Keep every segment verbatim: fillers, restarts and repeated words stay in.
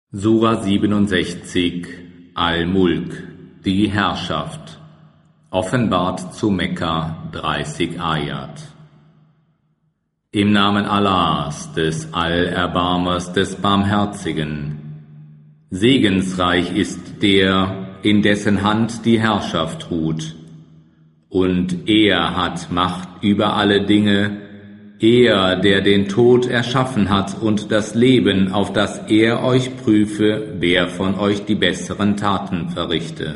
Sura siebenundsechzig Al-Mulk, die Herrschaft, offenbart zu Mekka, dreißig Ayat. Im Namen Allahs, des Allerbarmers, des Barmherzigen. Segensreich ist der, in dessen Hand die Herrschaft ruht. Und er hat Macht über alle Dinge, er, der den Tod erschaffen hat und das Leben, auf das er euch prüfe, wer von euch die besseren Taten verrichte.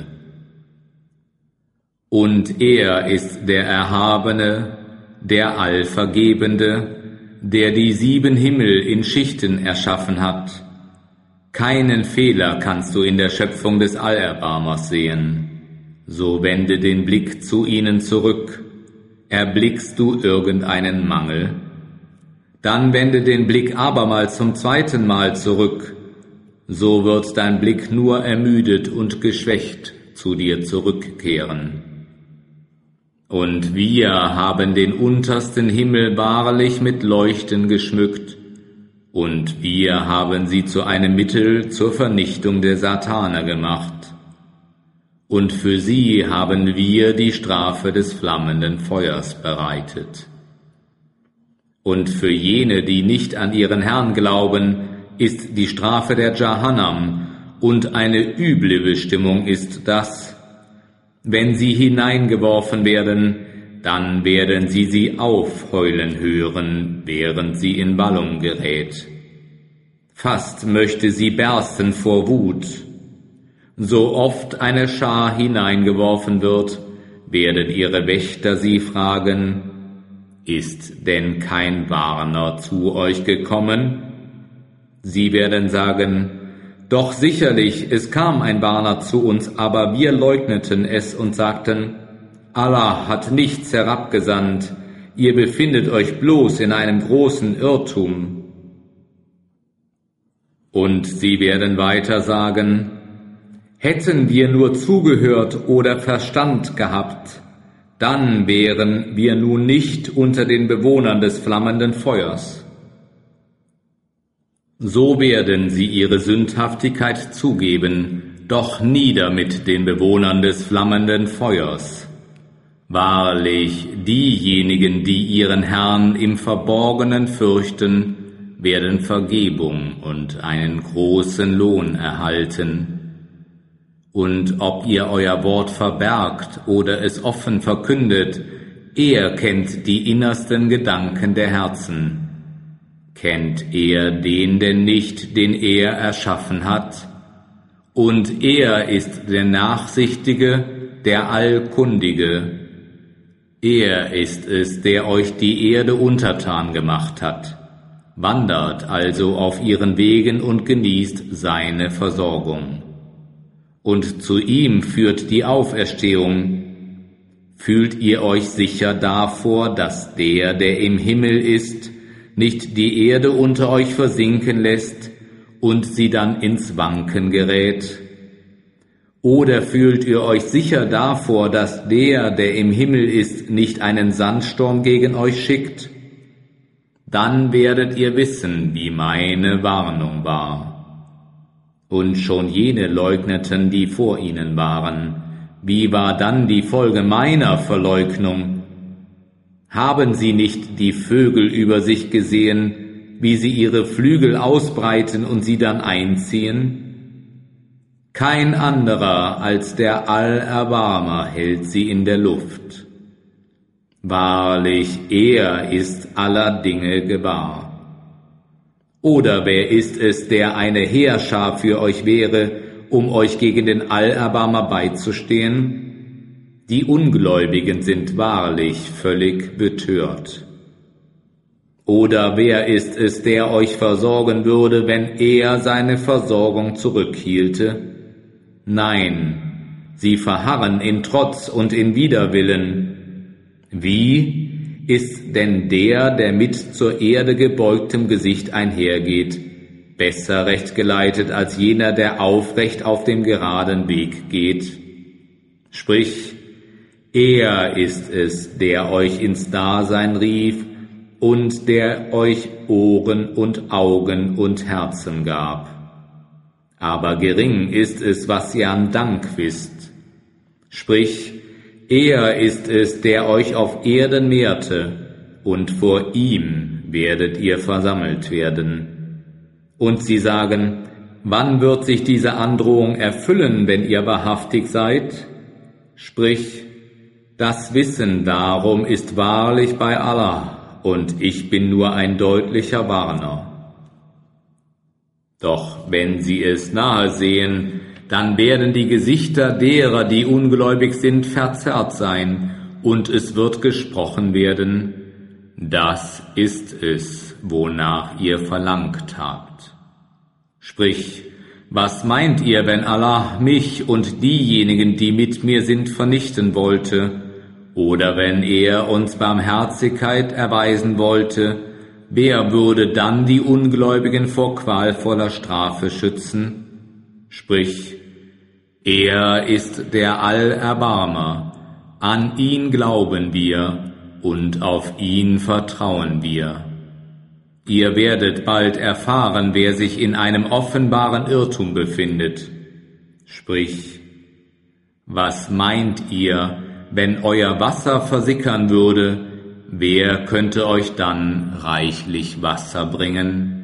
Und er ist der Erhabene, der Allvergebende, der die sieben Himmel in Schichten erschaffen hat. Keinen Fehler kannst du in der Schöpfung des Allerbarmers sehen. So wende den Blick zu ihnen zurück. Erblickst du irgendeinen Mangel? Dann wende den Blick abermals zum zweiten Mal zurück. So wird dein Blick nur ermüdet und geschwächt zu dir zurückkehren. Und wir haben den untersten Himmel wahrlich mit Leuchten geschmückt, und wir haben sie zu einem Mittel zur Vernichtung der Satane gemacht. Und für sie haben wir die Strafe des flammenden Feuers bereitet. Und für jene, die nicht an ihren Herrn glauben, ist die Strafe der Jahannam, und eine üble Bestimmung ist das. Wenn sie hineingeworfen werden, dann werden sie sie aufheulen hören, während sie in Wallung gerät. Fast möchte sie bersten vor Wut. So oft eine Schar hineingeworfen wird, werden ihre Wächter sie fragen: Ist denn kein Warner zu euch gekommen? Sie werden sagen: Doch sicherlich, es kam ein Warner zu uns, aber wir leugneten es und sagten: Allah hat nichts herabgesandt, ihr befindet euch bloß in einem großen Irrtum. Und sie werden weiter sagen: Hätten wir nur zugehört oder Verstand gehabt, dann wären wir nun nicht unter den Bewohnern des flammenden Feuers. So werden sie ihre Sündhaftigkeit zugeben, doch nieder mit den Bewohnern des flammenden Feuers. Wahrlich, diejenigen, die ihren Herrn im Verborgenen fürchten, werden Vergebung und einen großen Lohn erhalten. Und ob ihr euer Wort verbergt oder es offen verkündet, er kennt die innersten Gedanken der Herzen. Kennt er den denn nicht, den er erschaffen hat? Und er ist der Nachsichtige, der Allkundige. Er ist es, der euch die Erde untertan gemacht hat. Wandert also auf ihren Wegen und genießt seine Versorgung. Und zu ihm führt die Auferstehung. Fühlt ihr euch sicher davor, dass der, der im Himmel ist, nicht die Erde unter euch versinken lässt und sie dann ins Wanken gerät? Oder fühlt ihr euch sicher davor, dass der, der im Himmel ist, nicht einen Sandsturm gegen euch schickt? Dann werdet ihr wissen, wie meine Warnung war. Und schon jene leugneten, die vor ihnen waren. Wie war dann die Folge meiner Verleugnung? Haben sie nicht die Vögel über sich gesehen, wie sie ihre Flügel ausbreiten und sie dann einziehen? Kein anderer als der Allerbarmer hält sie in der Luft. Wahrlich, er ist aller Dinge gewahr. Oder wer ist es, der eine Heerschar für euch wäre, um euch gegen den Allerbarmer beizustehen? Die Ungläubigen sind wahrlich völlig betört. Oder wer ist es, der euch versorgen würde, wenn er seine Versorgung zurückhielte? Nein, sie verharren in Trotz und in Widerwillen. Wie ist denn der, der mit zur Erde gebeugtem Gesicht einhergeht, besser rechtgeleitet als jener, der aufrecht auf dem geraden Weg geht? Sprich, er ist es, der euch ins Dasein rief und der euch Ohren und Augen und Herzen gab. aber gering ist es, was ihr an Dank wisst. Sprich, er ist es, der euch auf Erden mehrte, und vor ihm werdet ihr versammelt werden. Und sie sagen, wann wird sich diese Androhung erfüllen, wenn ihr wahrhaftig seid? Sprich, das Wissen darum ist wahrlich bei Allah, und ich bin nur ein deutlicher Warner. Doch wenn sie es nahe sehen, dann werden die Gesichter derer, die ungläubig sind, verzerrt sein, und es wird gesprochen werden, das ist es, wonach ihr verlangt habt. Sprich, was meint ihr, wenn Allah mich und diejenigen, die mit mir sind, vernichten wollte, oder wenn er uns Barmherzigkeit erweisen wollte, wer würde dann die Ungläubigen vor qualvoller Strafe schützen? Sprich, er ist der Allerbarmer, an ihn glauben wir und auf ihn vertrauen wir. Ihr werdet bald erfahren, wer sich in einem offenbaren Irrtum befindet. Sprich, was meint ihr, wenn euer Wasser versickern würde, wer könnte euch dann reichlich Wasser bringen?